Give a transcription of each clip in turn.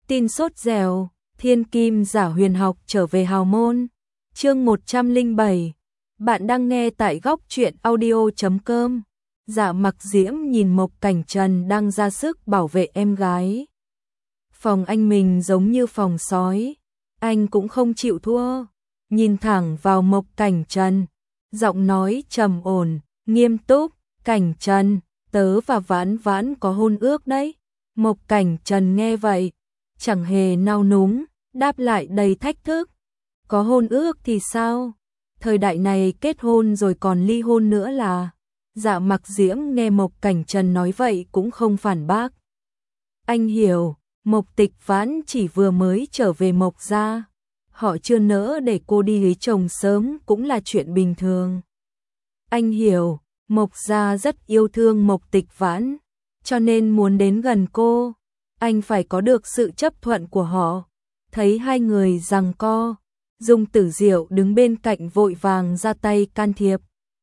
Tin sốt dẻo, thiên kim giả huyền học trở về hào môn. Chương 107. Bạn đang nghe tại góc truyện audio.com. Dạ Mặc Diễm nhìn Mộc Cảnh Trần đang ra sức bảo vệ em gái. Phòng anh mình giống như phòng sói, anh cũng không chịu thua, nhìn thẳng vào Mộc Cảnh Trần, giọng nói trầm ổn, nghiêm túc, "Cảnh Trần, tớ và Vãn Vãn có hôn ước đấy." Mộc Cảnh Trần nghe vậy, chẳng hề nao núng, đáp lại đầy thách thức. "Có hôn ước thì sao? Thời đại này kết hôn rồi còn ly hôn nữa là?" Dạ Mặc Diễm nghe Mộc Cảnh Trần nói vậy cũng không phản bác. Anh hiểu, Mộc Tịch Vãn chỉ vừa mới trở về Mộc gia, họ chưa nỡ để cô đi lấy chồng sớm cũng là chuyện bình thường. Anh hiểu, Mộc gia rất yêu thương Mộc Tịch Vãn, cho nên muốn đến gần cô, anh phải có được sự chấp thuận của họ. Thấy hai người giằng co, Dung Tử Diệu đứng bên cạnh vội vàng ra tay can thiệp.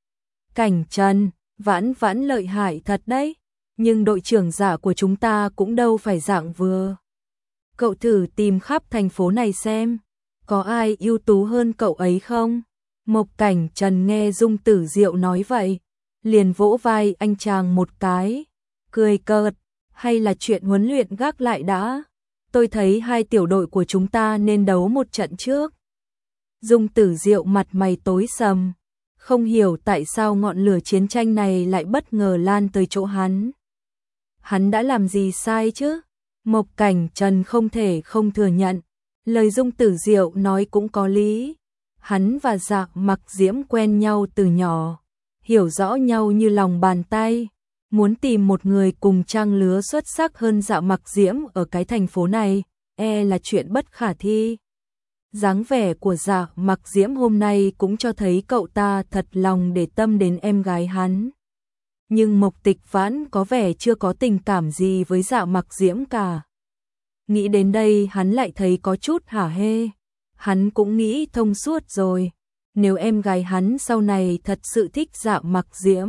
"Cảnh Trần, Vãn Vãn lợi hại thật đấy, nhưng đội trưởng Dạ của chúng ta cũng đâu phải dạng vừa. Cậu thử tìm khắp thành phố này xem, có ai ưu tú hơn cậu ấy không?" Mộc Cảnh Trần nghe Dung Tử Diệu nói vậy, liền vỗ vai anh chàng một cái, cười cợt, "Hay là chuyện huấn luyện gác lại đã, tôi thấy hai tiểu đội của chúng ta nên đấu một trận trước." Dung Tử Diệu mặt mày tối sầm, không hiểu tại sao ngọn lửa chiến tranh này lại bất ngờ lan tới chỗ hắn. Hắn đã làm gì sai chứ? Mộc Cảnh Trần không thể không thừa nhận, lời Dung Tử Diệu nói cũng có lý. Hắn và Dạ Mặc Diễm quen nhau từ nhỏ, hiểu rõ nhau như lòng bàn tay, muốn tìm một người cùng trang lứa xuất sắc hơn Dạ Mặc Diễm ở cái thành phố này, là chuyện bất khả thi. Dáng vẻ của Dạ Mặc Diễm hôm nay cũng cho thấy cậu ta thật lòng để tâm đến em gái hắn. Nhưng Mộc Tịch Vãn có vẻ chưa có tình cảm gì với Dạ Mặc Diễm cả. Nghĩ đến đây hắn lại thấy có chút hả hê. Hắn cũng nghĩ thông suốt rồi, nếu em gái hắn sau này thật sự thích Dạ Mặc Diễm,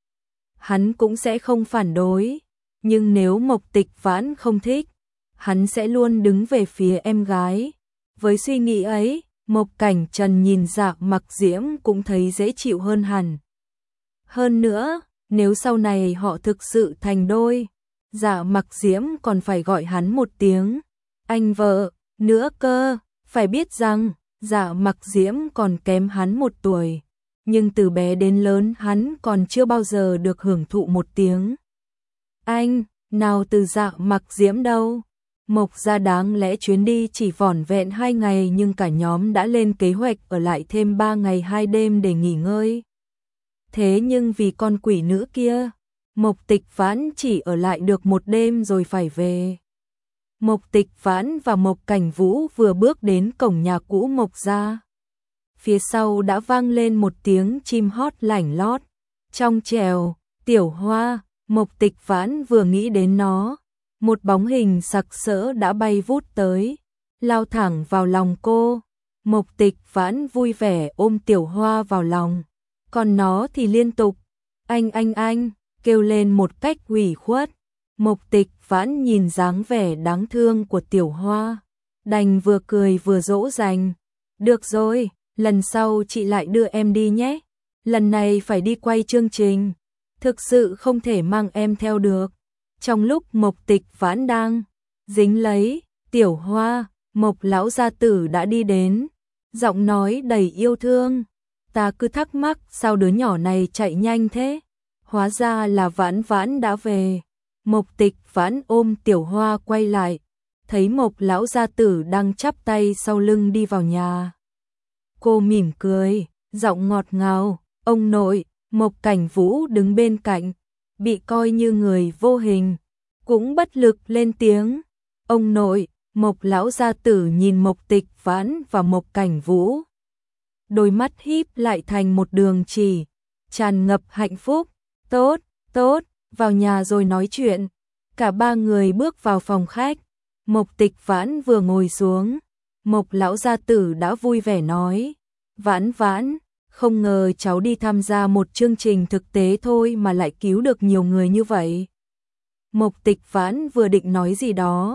hắn cũng sẽ không phản đối. Nhưng nếu Mộc Tịch Vãn không thích, hắn sẽ luôn đứng về phía em gái. Với suy nghĩ ấy, Mộc Cảnh Trần nhìn Dạ Mặc Diễm cũng thấy dễ chịu hơn hẳn. Hơn nữa, nếu sau này họ thực sự thành đôi, Dạ Mặc Diễm còn phải gọi hắn một tiếng anh vợ nữa cơ. Phải biết rằng, Dạ Mặc Diễm còn kém hắn 1 tuổi, nhưng từ bé đến lớn hắn còn chưa bao giờ được hưởng thụ một tiếng anh nào từ Dạ Mặc Diễm đâu. Mộc gia đáng lẽ chuyến đi chỉ vỏn vẹn 2 ngày nhưng cả nhóm đã lên kế hoạch ở lại thêm 3 ngày 2 đêm để nghỉ ngơi. Thế nhưng vì con quỷ nữ kia, Mộc Tịch Vãn chỉ ở lại được 1 đêm rồi phải về. Mộc Tịch Vãn và Mộc Cảnh Vũ vừa bước đến cổng nhà cũ Mộc gia. Phía sau đã vang lên một tiếng chim hót lảnh lót, trong trèo, "Tiểu Hoa." Mộc Tịch Vãn vừa nghĩ đến nó, một bóng hình sặc sỡ đã bay vút tới, lao thẳng vào lòng cô. Mộc Tịch Vãn vui vẻ ôm Tiểu Hoa vào lòng, còn nó thì liên tục anh kêu lên một cách ủy khuất. Mộc Tịch Vãn nhìn dáng vẻ đáng thương của Tiểu Hoa, đành vừa cười vừa dỗ dành, "Được rồi, lần sau chị lại đưa em đi nhé. Lần này phải đi quay chương trình, thực sự không thể mang em theo được." Trong lúc Mộc Tịch Vãn đang dính lấy Tiểu Hoa, Mộc lão gia tử đã đi đến, giọng nói đầy yêu thương, "Ta cứ thắc mắc sao đứa nhỏ này chạy nhanh thế, hóa ra là Vãn Vãn đã về." Mộc Tịch Vãn ôm Tiểu Hoa quay lại, thấy Mộc lão gia tử đang chắp tay sau lưng đi vào nhà. Cô mỉm cười, giọng ngọt ngào, "Ông nội." Mộc Cảnh Vũ đứng bên cạnh, bị coi như người vô hình, cũng bất lực lên tiếng, "Ông nội." Mộc lão gia tử nhìn Mộc Tịch Vãn và Mộc Cảnh Vũ, đôi mắt híp lại thành một đường chỉ, tràn ngập hạnh phúc. "Tốt, tốt, vào nhà rồi nói chuyện." Cả 3 người bước vào phòng khách. Mộc Tịch Vãn vừa ngồi xuống, Mộc lão gia tử đã vui vẻ nói, "Vãn Vãn, không ngờ cháu đi tham gia một chương trình thực tế thôi mà lại cứu được nhiều người như vậy." Mộc Tịch Vãn vừa định nói gì đó,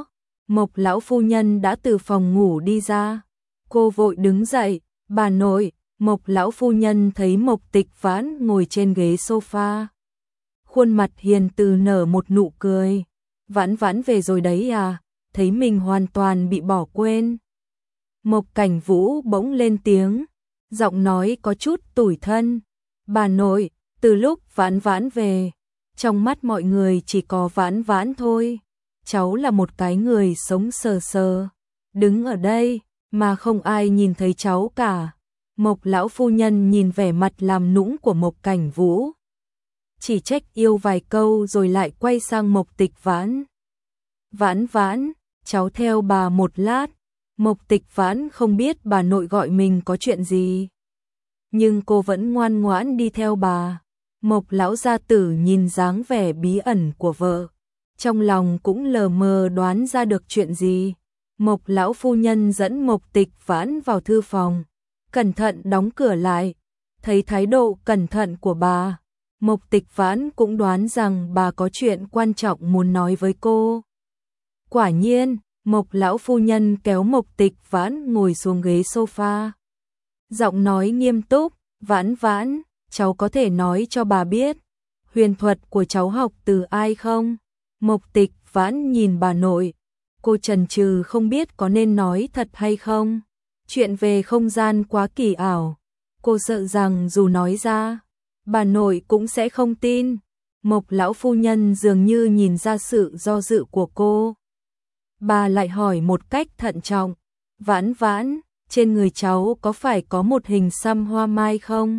Mộc lão phu nhân đã từ phòng ngủ đi ra. Cô vội đứng dậy, bà nội. Mộc lão phu nhân thấy Mộc Tịch Vãn ngồi trên ghế sofa. Khuôn mặt hiền từ nở một nụ cười. Vãn Vãn về rồi đấy à, thấy mình hoàn toàn bị bỏ quên. Mộc Cảnh Vũ bỗng lên tiếng, giọng nói có chút tủi thân. Bà nội, từ lúc Vãn Vãn về, trong mắt mọi người chỉ có Vãn Vãn thôi. Cháu là một cái người sống sờ sờ, đứng ở đây mà không ai nhìn thấy cháu cả. Mộc lão phu nhân nhìn vẻ mặt làm nũng của Mộc Cảnh Vũ, chỉ trách yêu vài câu rồi lại quay sang Mộc Tịch Vãn. Vãn Vãn, cháu theo bà một lát. Mộc Tịch Vãn không biết bà nội gọi mình có chuyện gì, nhưng cô vẫn ngoan ngoãn đi theo bà. Mộc lão gia tử nhìn dáng vẻ bí ẩn của vợ, trong lòng cũng lờ mờ đoán ra được chuyện gì. Mộc lão phu nhân dẫn Mộc Tịch Vãn vào thư phòng, cẩn thận đóng cửa lại. Thấy thái độ cẩn thận của bà, Mộc Tịch Vãn cũng đoán rằng bà có chuyện quan trọng muốn nói với cô. Quả nhiên, Mộc lão phu nhân kéo Mộc Tịch Vãn ngồi xuống ghế sofa. Giọng nói nghiêm túc, Vãn Vãn, cháu có thể nói cho bà biết, huyền thuật của cháu học từ ai không? Mộc Tịch Vãn nhìn bà nội, cô chần chừ không biết có nên nói thật hay không. Chuyện về không gian quá kỳ ảo, cô sợ rằng dù nói ra, bà nội cũng sẽ không tin. Mộc lão phu nhân dường như nhìn ra sự do dự của cô. Bà lại hỏi một cách thận trọng, Vãn Vãn, trên người cháu có phải có một hình xăm hoa mai không?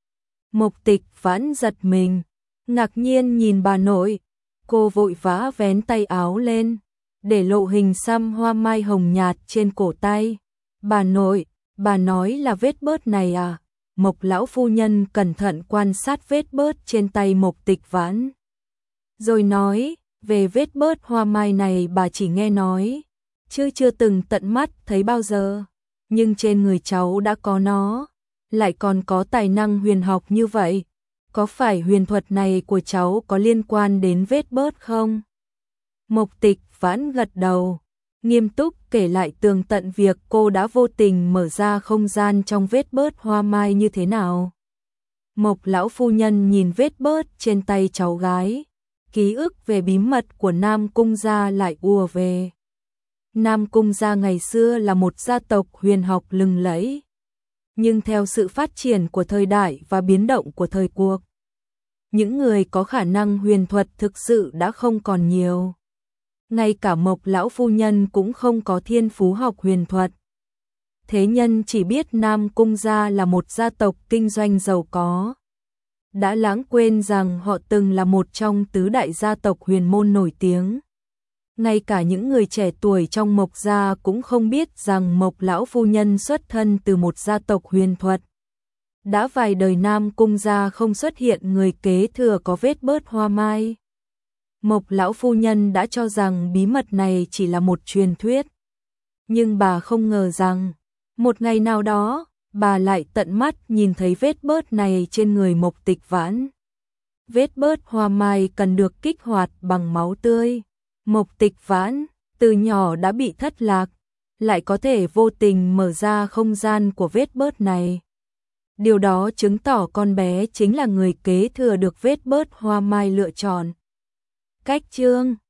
Mộc Tịch Vãn giật mình, ngạc nhiên nhìn bà nội. Cô vội vã vén tay áo lên, để lộ hình xăm hoa mai hồng nhạt trên cổ tay. Bà nội, bà nói là vết bớt này à? Mộc lão phu nhân cẩn thận quan sát vết bớt trên tay Mộc Tịch Vãn, rồi nói, về vết bớt hoa mai này bà chỉ nghe nói, chứ chưa từng tận mắt thấy bao giờ. Nhưng trên người cháu đã có nó, lại còn có tài năng huyền học như vậy. Có phải huyền thuật này của cháu có liên quan đến vết bớt không? Mộc Tịch Vãn gật đầu, nghiêm túc kể lại tường tận việc cô đã vô tình mở ra không gian trong vết bớt hoa mai như thế nào. Mộc lão phu nhân nhìn vết bớt trên tay cháu gái, ký ức về bí mật của Nam Cung gia lại ùa về. Nam Cung gia ngày xưa là một gia tộc huyền học lừng lẫy, nhưng theo sự phát triển của thời đại và biến động của thời cuộc, những người có khả năng huyền thuật thực sự đã không còn nhiều. Ngay cả Mộc lão phu nhân cũng không có thiên phú học huyền thuật. Thế nhân chỉ biết Nam Cung gia là một gia tộc kinh doanh giàu có, đã lãng quên rằng họ từng là một trong tứ đại gia tộc huyền môn nổi tiếng. Ngay cả những người trẻ tuổi trong Mộc gia cũng không biết rằng Mộc lão phu nhân xuất thân từ một gia tộc huyền thuật. Đã vài đời Nam Cung gia không xuất hiện người kế thừa có vết bớt hoa mai. Mộc lão phu nhân đã cho rằng bí mật này chỉ là một truyền thuyết. Nhưng bà không ngờ rằng, một ngày nào đó, bà lại tận mắt nhìn thấy vết bớt này trên người Mộc Tịch Vãn. Vết bớt hoa mai cần được kích hoạt bằng máu tươi. Mộc Tịch Vãn, từ nhỏ đã bị thất lạc, lại có thể vô tình mở ra không gian của vết bớt này. Điều đó chứng tỏ con bé chính là người kế thừa được vết bớt hoa mai lựa chọn. Cách chương